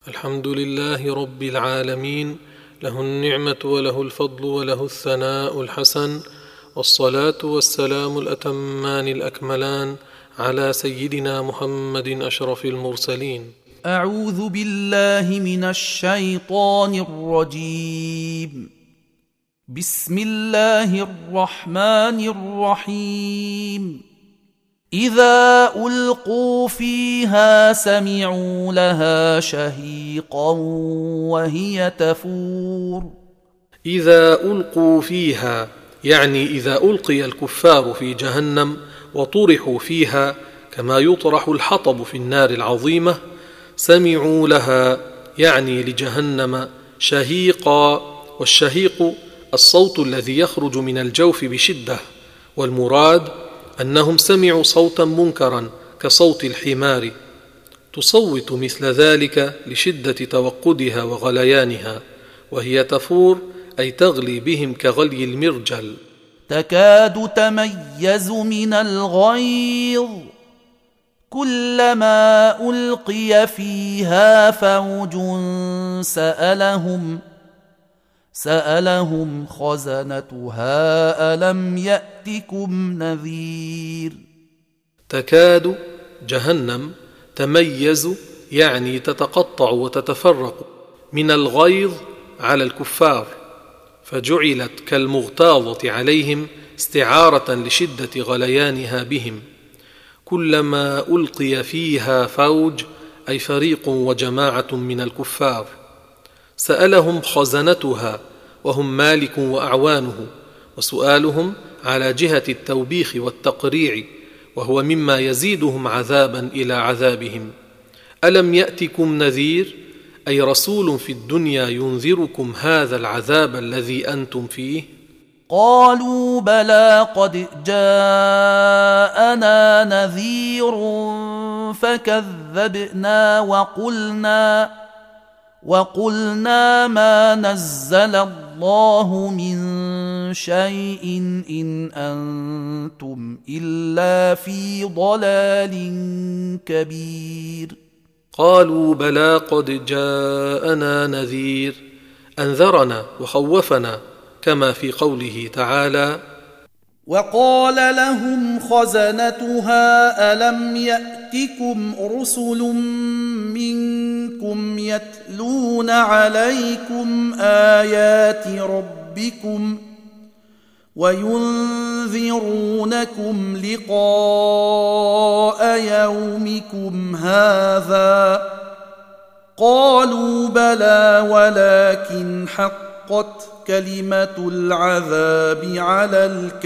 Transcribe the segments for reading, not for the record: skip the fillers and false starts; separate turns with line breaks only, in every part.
الحمد لله رب العالمين، له النعمة وله الفضل وله الثناء الحسن، والصلاة والسلام الأتمان الأكملان على سيدنا محمد أشرف المرسلين.
أعوذ بالله من الشيطان الرجيم. بسم الله الرحمن الرحيم. إذا ألقوا فيها سمعوا لها شهيقا وهي تفور.
إذا ألقوا فيها يعني إذا ألقي الكفار في جهنم وطرحوا فيها كما يطرح الحطب في النار العظيمة، سمعوا لها يعني لجهنم شهيقا، والشهيق الصوت الذي يخرج من الجوف بشدة، والمراد أنهم سمعوا صوتا منكرا كصوت الحمار، تصوت مثل ذلك لشدة توقدها وغليانها، وهي تفور أي تغلي بهم كغلي المرجل.
تكاد تميز من الغيظ، كلما ألقي فيها فوج سألهم خزنتها ألم يأتكم نذير.
تكاد جهنم تميز يعني تتقطع وتتفرق من الغيظ على الكفار، فجعلت كالمغتاظة عليهم استعارة لشدة غليانها بهم. كلما ألقي فيها فوج أي فريق وجماعة من الكفار، سألهم خزنتها وهم مالك وأعوانه، وسؤالهم على جهة التوبيخ والتقريع، وهو مما يزيدهم عذابا إلى عذابهم. ألم يأتكم نذير أي رسول في الدنيا ينذركم هذا العذاب الذي أنتم فيه؟
قالوا بلى قد جاءنا نذير فكذبنا وقلنا ما نزل الله من شيء إن أنتم إلا في ضلال كبير.
قالوا بلى قد جاءنا نذير، أنذرنا وخوفنا، كما في قوله تعالى:
وقال لهم خزنتها ألم يأتكم رسل منكم يتلون عليكم آيات ربكم وينذرونكم لقاء يومكم هذا؟ قالوا بلى ولكن حقت كلمة العذاب على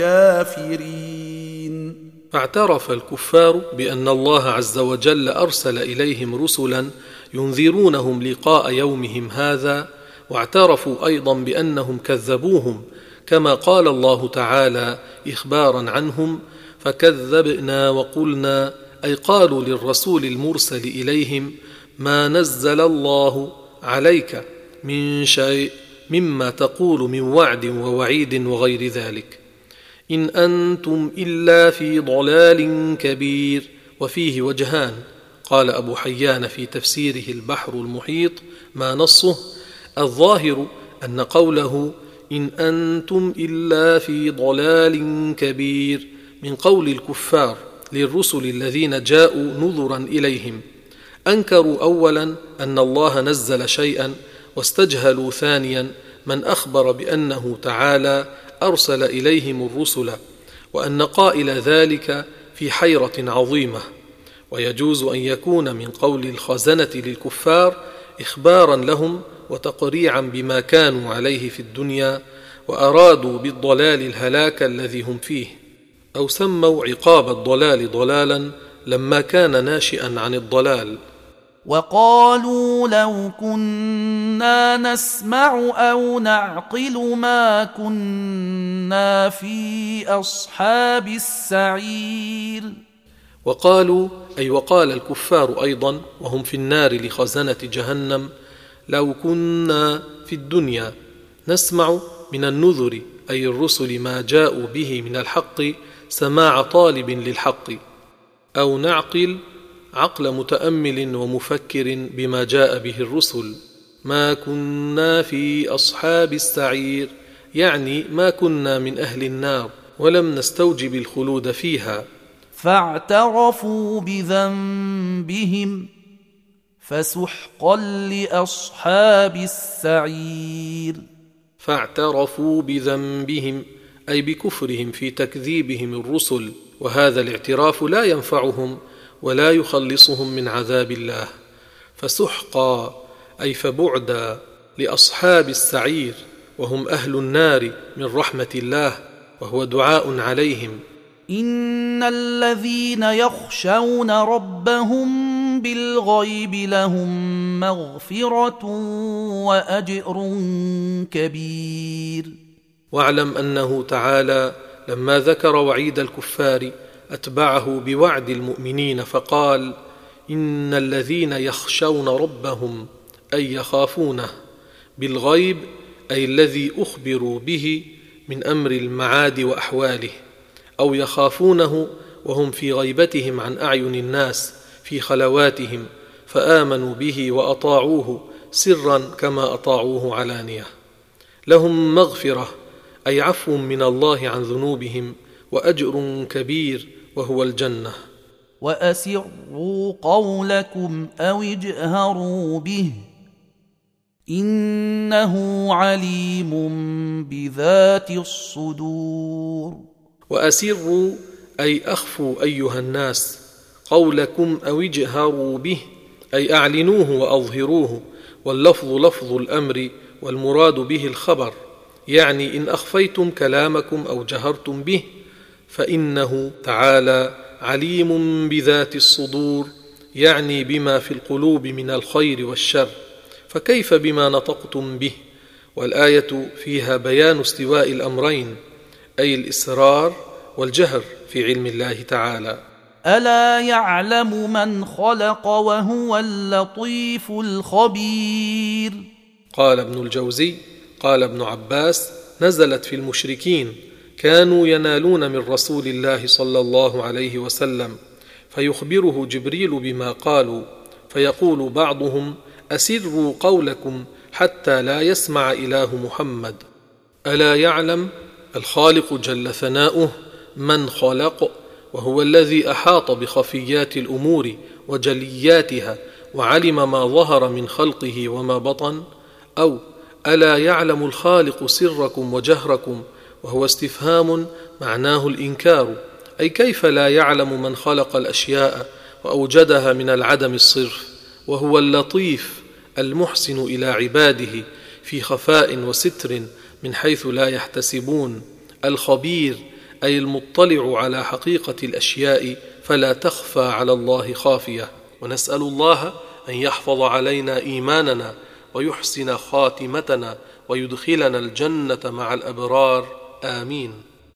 الكافرين.
فاعترف الكفار بأن الله عز وجل أرسل إليهم رسلا ينذرونهم لقاء يومهم هذا، واعترفوا أيضا بأنهم كذبوهم، كما قال الله تعالى إخبارا عنهم: فكذبنا وقلنا، أي قالوا للرسول المرسل إليهم: ما نزل الله عليك من شيء مما تقول من وعد ووعيد وغير ذلك، إن أنتم إلا في ضلال كبير. وفيه وجهان، قال أبو حيان في تفسيره البحر المحيط ما نصه: الظاهر أن قوله إن أنتم إلا في ضلال كبير من قول الكفار للرسل الذين جاءوا نذرا إليهم، أنكروا أولا أن الله نزل شيئا، واستجهلوا ثانيا من أخبر بأنه تعالى أرسل إليهم الرسل، وأن قائل ذلك في حيرة عظيمة. ويجوز أن يكون من قول الخزنة للكفار إخبارا لهم وتقريعا بما كانوا عليه في الدنيا، وأرادوا بالضلال الهلاك الذي هم فيه، أو سموا عقاب الضلال ضلالا لما كان ناشئا عن الضلال.
وقالوا لو كنا نسمع أو نعقل ما كنا في أصحاب السعير.
وقالوا أي وقال الكفار أيضا وهم في النار لخزنة جهنم: لو كنا في الدنيا نسمع من النذر أي الرسل ما جاءوا به من الحق سماع طالب للحق، أو نعقل عقل متأمل ومفكر بما جاء به الرسل. ما كنا في أصحاب السعير، يعني ما كنا من أهل النار ولم نستوجب الخلود فيها.
فاعترفوا بذنبهم فسحقا لأصحاب السعير.
فاعترفوا بذنبهم أي بكفرهم في تكذيبهم الرسل، وهذا الاعتراف لا ينفعهم ولا يخلصهم من عذاب الله. فسحقا أي فبعدا لأصحاب السعير، وهم أهل النار، من رحمة الله، وهو دعاء عليهم.
إن الذين يخشون ربهم بالغيب لهم مغفرة وأجر كبير.
واعلم أنه تعالى لما ذكر وعيد الكفار أتبعه بوعد المؤمنين فقال: إن الذين يخشون ربهم أي يخافونه، بالغيب أي الذي أخبروا به من أمر المعاد وأحواله، أو يخافونه وهم في غيبتهم عن أعين الناس في خلواتهم، فآمنوا به وأطاعوه سرا كما أطاعوه علانية. لهم مغفرة أي عفو من الله عن ذنوبهم، وأجر كبير وهو الجنة.
وأسروا قولكم أو اجهروا به إنه عليم بذات الصدور.
وأسروا أي أخفوا أيها الناس قولكم أو اجهروا به أي أعلنوه وأظهروه، واللفظ لفظ الأمر والمراد به الخبر، يعني إن أخفيتم كلامكم أو جهرتم به فإنه تعالى عليم بذات الصدور، يعني بما في القلوب من الخير والشر، فكيف بما نطقتم به؟ والآية فيها بيان استواء الأمرين، أي الإسرار والجهر في علم الله تعالى.
ألا يعلم من خلق وهو اللطيف الخبير.
قال ابن الجوزي: قال ابن عباس: نزلت في المشركين، كانوا ينالون من رسول الله صلى الله عليه وسلم فيخبره جبريل بما قالوا، فيقول بعضهم: أسروا قولكم حتى لا يسمع إله محمد. ألا يعلم الخالق جل ثناؤه من خلق، وهو الذي أحاط بخفيات الأمور وجلياتها وعلم ما ظهر من خلقه وما بطن؟ أو ألا يعلم الخالق سركم وجهركم، وهو استفهام معناه الإنكار، أي كيف لا يعلم من خلق الأشياء وأوجدها من العدم الصرف، وهو اللطيف المحسن إلى عباده في خفاء وستر من حيث لا يحتسبون، الخبير أي المطلع على حقيقة الأشياء فلا تخفى على الله خافية. ونسأل الله أن يحفظ علينا إيماننا ويحسن خاتمتنا ويدخلنا الجنة مع الأبرار، آمين.